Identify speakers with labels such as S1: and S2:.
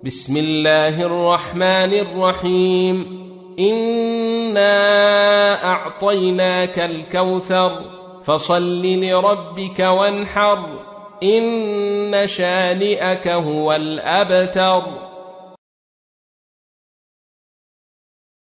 S1: بسم الله الرحمن الرحيم إنا أعطيناك الكوثر فصل لربك وانحر إن شانئك هو الأبتر.